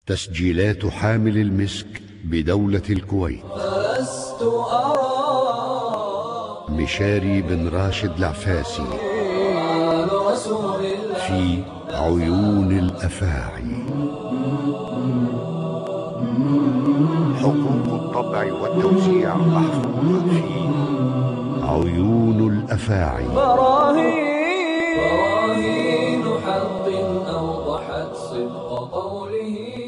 تسجيلات حامل المسك بدولة الكويت. فلست أرى مشاري بن راشد العفاسي رسول الله في عيون الأفاعي. حقوق الطبع والتوزيع محفوظة في عيون الأفاعي. براهين حق أوضحت صدق قوله